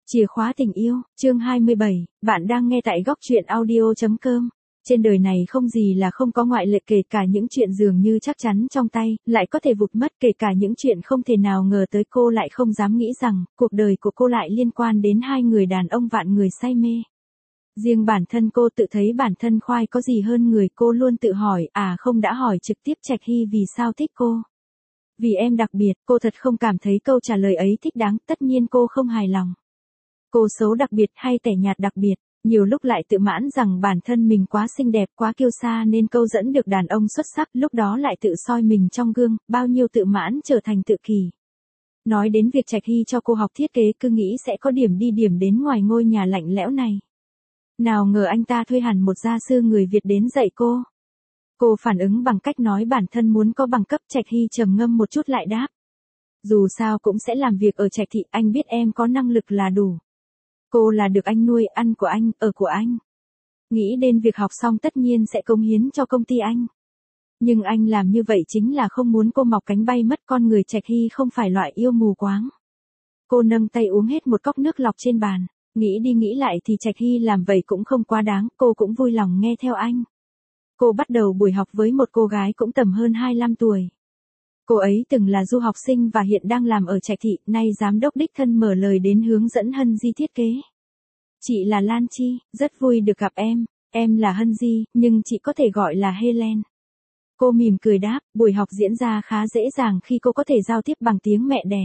Chìa khóa tình yêu, chương 27, bạn đang nghe tại góc truyện audio.com. Trên đời này không gì là không có ngoại lệ, kể cả những chuyện dường như chắc chắn trong tay, lại có thể vụt mất, kể cả những chuyện không thể nào ngờ tới. Cô lại không dám nghĩ rằng, cuộc đời của cô lại liên quan đến hai người đàn ông vạn người say mê. Riêng bản thân cô tự thấy bản thân khoai có gì hơn người, cô luôn tự hỏi, không đã hỏi trực tiếp Trạch Hy vì sao thích cô. Vì em đặc biệt, cô thật không cảm thấy câu trả lời ấy thích đáng, tất nhiên cô không hài lòng. Cô xấu đặc biệt hay tẻ nhạt đặc biệt, nhiều lúc lại tự mãn rằng bản thân mình quá xinh đẹp, quá kiêu sa nên câu dẫn được đàn ông xuất sắc, lúc đó lại tự soi mình trong gương, bao nhiêu tự mãn trở thành tự kỷ. Nói đến việc Trạch Hy cho cô học thiết kế, cứ nghĩ sẽ có điểm đi điểm đến ngoài ngôi nhà lạnh lẽo này. Nào ngờ anh ta thuê hẳn một gia sư người Việt đến dạy cô. Cô phản ứng bằng cách nói bản thân muốn có bằng cấp. Trạch Hy trầm ngâm một chút lại đáp. Dù sao cũng sẽ làm việc ở Trạch Thị, anh biết em có năng lực là đủ. Cô là được anh nuôi, ăn của anh, ở của anh. Nghĩ đến việc học xong tất nhiên sẽ cống hiến cho công ty anh. Nhưng anh làm như vậy chính là không muốn cô mọc cánh bay mất. Con người Trạch Hy không phải loại yêu mù quáng. Cô nâng tay uống hết một cốc nước lọc trên bàn. Nghĩ đi nghĩ lại thì Trạch Hy làm vậy cũng không quá đáng, cô cũng vui lòng nghe theo anh. Cô bắt đầu buổi học với một cô gái cũng tầm hơn 25 tuổi. Cô ấy từng là du học sinh và hiện đang làm ở Trạch Thị, nay giám đốc đích thân mở lời đến hướng dẫn Hân Di thiết kế. Chị là Lan Chi, rất vui được gặp em là Hân Di, nhưng chị có thể gọi là Helen. Cô mỉm cười đáp, buổi học diễn ra khá dễ dàng khi cô có thể giao tiếp bằng tiếng mẹ đẻ.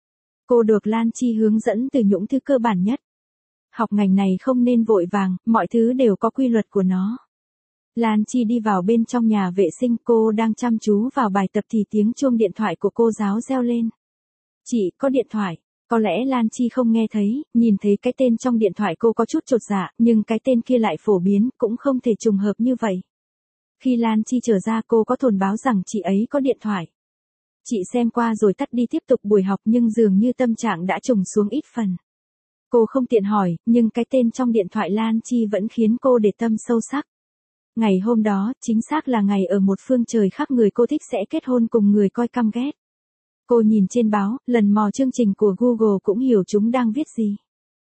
Cô được Lan Chi hướng dẫn từ những thứ cơ bản nhất. Học ngành này không nên vội vàng, mọi thứ đều có quy luật của nó. Lan Chi đi vào bên trong nhà vệ sinh, cô đang chăm chú vào bài tập thì tiếng chuông điện thoại của cô giáo reo lên. Chị, có điện thoại. Có lẽ Lan Chi không nghe thấy, nhìn thấy cái tên trong điện thoại cô có chút chột dạ, nhưng cái tên kia lại phổ biến, cũng không thể trùng hợp như vậy. Khi Lan Chi trở ra cô có thông báo rằng chị ấy có điện thoại. Chị xem qua rồi tắt đi tiếp tục buổi học, nhưng dường như tâm trạng đã trùng xuống ít phần. Cô không tiện hỏi, nhưng cái tên trong điện thoại Lan Chi vẫn khiến cô để tâm sâu sắc. Ngày hôm đó, chính xác là ngày ở một phương trời khác, người cô thích sẽ kết hôn cùng người coi căm ghét. Cô nhìn trên báo, lần mò chương trình của Google cũng hiểu chúng đang viết gì.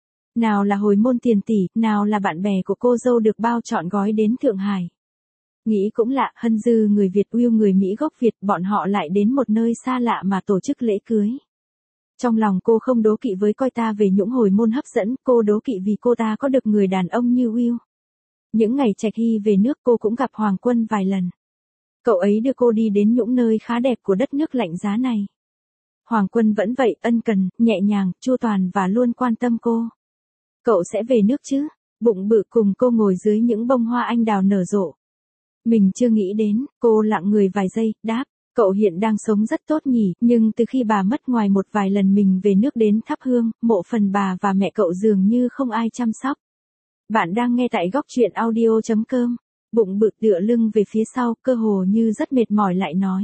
Nào là hồi môn tiền tỷ, nào là bạn bè của cô dâu được bao trọn gói đến Thượng Hải. Nghĩ cũng lạ, Hân Dư người Việt, Will người Mỹ gốc Việt, bọn họ lại đến một nơi xa lạ mà tổ chức lễ cưới. Trong lòng cô không đố kỵ với coi ta về những hồi môn hấp dẫn, cô đố kỵ vì cô ta có được người đàn ông như Will. Những ngày Trạch Hy về nước cô cũng gặp Hoàng Quân vài lần. Cậu ấy đưa cô đi đến những nơi khá đẹp của đất nước lạnh giá này. Hoàng Quân vẫn vậy, ân cần, nhẹ nhàng, chu toàn và luôn quan tâm cô. Cậu sẽ về nước chứ? Bụng bự cùng cô ngồi dưới những bông hoa anh đào nở rộ. Mình chưa nghĩ đến, cô lặng người vài giây, đáp. Cậu hiện đang sống rất tốt nhỉ, nhưng từ khi bà mất, ngoài một vài lần mình về nước đến thắp hương, mộ phần bà và mẹ cậu dường như không ai chăm sóc. Bạn đang nghe tại góc truyện audio.com. Bụng bự tựa lưng về phía sau, cơ hồ như rất mệt mỏi lại nói.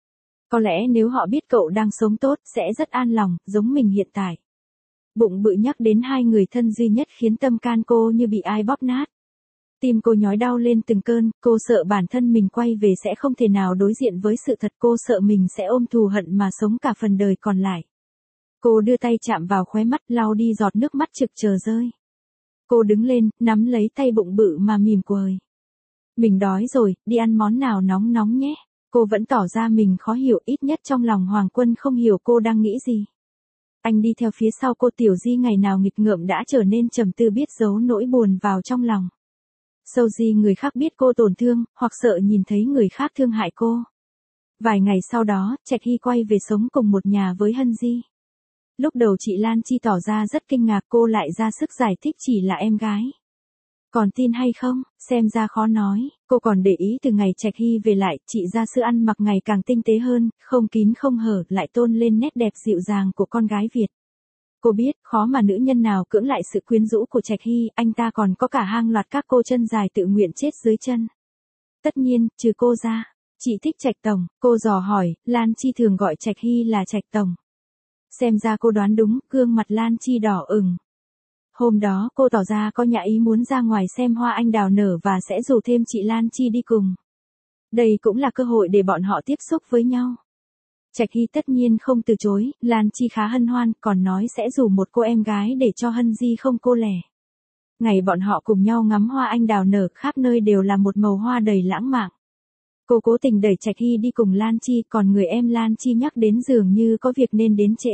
Có lẽ nếu họ biết cậu đang sống tốt, sẽ rất an lòng, giống mình hiện tại. Bụng bự nhắc đến hai người thân duy nhất khiến tâm can cô như bị ai bóp nát. Tim cô nhói đau lên từng cơn, cô sợ bản thân mình quay về sẽ không thể nào đối diện với sự thật, cô sợ mình sẽ ôm thù hận mà sống cả phần đời còn lại. Cô đưa tay chạm vào khóe mắt, lau đi giọt nước mắt trực chờ rơi. Cô đứng lên, nắm lấy tay bụng bự mà mỉm cười. Mình đói rồi, đi ăn món nào nóng nóng nhé. Cô vẫn tỏ ra mình khó hiểu, ít nhất trong lòng Hoàng Quân không hiểu cô đang nghĩ gì. Anh đi theo phía sau cô. Tiểu Di ngày nào nghịch ngợm đã trở nên trầm tư, biết giấu nỗi buồn vào trong lòng. Sâu Di người khác biết cô tổn thương, hoặc sợ nhìn thấy người khác thương hại cô. Vài ngày sau đó, Trạch Hy quay về sống cùng một nhà với Hân Di. Lúc đầu chị Lan Chi tỏ ra rất kinh ngạc, cô lại ra sức giải thích chỉ là em gái. Còn tin hay không, xem ra khó nói, cô còn để ý từ ngày Trạch Hy về lại, chị gia sư ăn mặc ngày càng tinh tế hơn, không kín không hở, lại tôn lên nét đẹp dịu dàng của con gái Việt. Cô biết, khó mà nữ nhân nào cưỡng lại sự quyến rũ của Trạch Hy, anh ta còn có cả hàng loạt các cô chân dài tự nguyện chết dưới chân. Tất nhiên, trừ cô ra, chị thích Trạch Tổng, cô dò hỏi, Lan Chi thường gọi Trạch Hy là Trạch Tổng. Xem ra cô đoán đúng, gương mặt Lan Chi đỏ ửng. Hôm đó cô tỏ ra có nhã ý muốn ra ngoài xem hoa anh đào nở và sẽ rủ thêm chị Lan Chi đi cùng. Đây cũng là cơ hội để bọn họ tiếp xúc với nhau. Trạch Hy tất nhiên không từ chối, Lan Chi khá hân hoan, còn nói sẽ rủ một cô em gái để cho Hân Di không cô lẻ. Ngày bọn họ cùng nhau ngắm hoa anh đào nở, khắp nơi đều là một màu hoa đầy lãng mạn. Cô cố tình đẩy Trạch Hy đi cùng Lan Chi, còn người em Lan Chi nhắc đến dường như có việc nên đến trễ.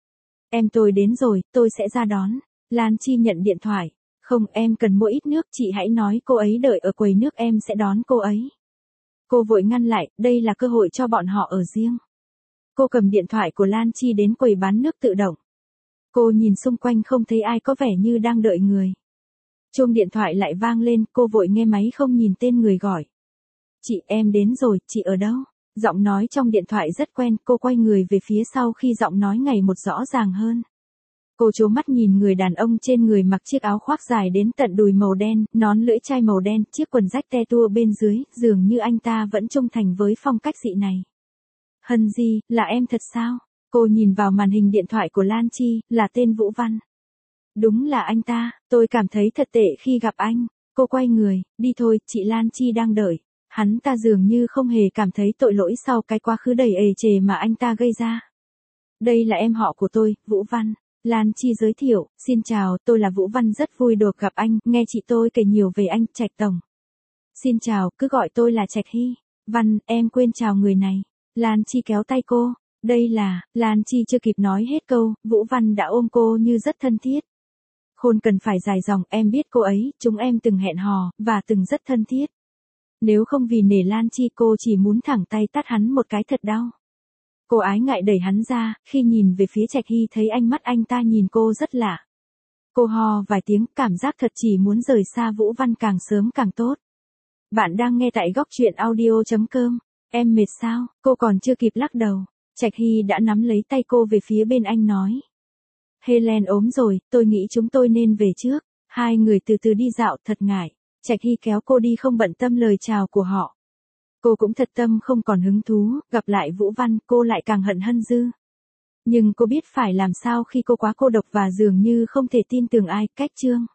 Em tôi đến rồi, tôi sẽ ra đón. Lan Chi nhận điện thoại. Không, em cần mua ít nước, chị hãy nói cô ấy đợi ở quầy nước, em sẽ đón cô ấy. Cô vội ngăn lại, đây là cơ hội cho bọn họ ở riêng. Cô cầm điện thoại của Lan Chi đến quầy bán nước tự động. Cô nhìn xung quanh không thấy ai, có vẻ như đang đợi người. Chuông điện thoại lại vang lên, cô vội nghe máy không nhìn tên người gọi. Chị, em đến rồi, chị ở đâu? Giọng nói trong điện thoại rất quen, cô quay người về phía sau khi giọng nói ngày một rõ ràng hơn. Cô trố mắt nhìn người đàn ông trên người mặc chiếc áo khoác dài đến tận đùi màu đen, nón lưỡi chai màu đen, chiếc quần rách te tua bên dưới, dường như anh ta vẫn trung thành với phong cách dị này. Hân Di, là em thật sao? Cô nhìn vào màn hình điện thoại của Lan Chi, là tên Vũ Văn. Đúng là anh ta, tôi cảm thấy thật tệ khi gặp anh. Cô quay người, đi thôi, chị Lan Chi đang đợi. Hắn ta dường như không hề cảm thấy tội lỗi sau cái quá khứ đầy ề chề mà anh ta gây ra. Đây là em họ của tôi, Vũ Văn. Lan Chi giới thiệu, xin chào, tôi là Vũ Văn, rất vui được gặp anh, nghe chị tôi kể nhiều về anh, Trạch Tổng. Xin chào, cứ gọi tôi là Trạch Hy. Văn, em quên chào người này. Lan Chi kéo tay cô. Đây là, Lan Chi chưa kịp nói hết câu, Vũ Văn đã ôm cô như rất thân thiết. Khôn cần phải dài dòng, em biết cô ấy, chúng em từng hẹn hò, và từng rất thân thiết. Nếu không vì nể Lan Chi, cô chỉ muốn thẳng tay tát hắn một cái thật đau. Cô ái ngại đẩy hắn ra, khi nhìn về phía Trạch Hy thấy ánh mắt anh ta nhìn cô rất lạ. Cô ho vài tiếng, cảm giác thật chỉ muốn rời xa Vũ Văn càng sớm càng tốt. Bạn đang nghe tại góc truyện audio.com. Em mệt sao? Cô còn chưa kịp lắc đầu. Trạch Hy đã nắm lấy tay cô về phía bên anh nói. Helen ốm rồi, tôi nghĩ chúng tôi nên về trước. Hai người từ từ đi dạo, thật ngại. Trạch Hy kéo cô đi không bận tâm lời chào của họ. Cô cũng thật tâm không còn hứng thú, gặp lại Vũ Văn, cô lại càng hận Hân Dư. Nhưng cô biết phải làm sao khi cô quá cô độc và dường như không thể tin tưởng ai, cách Trương.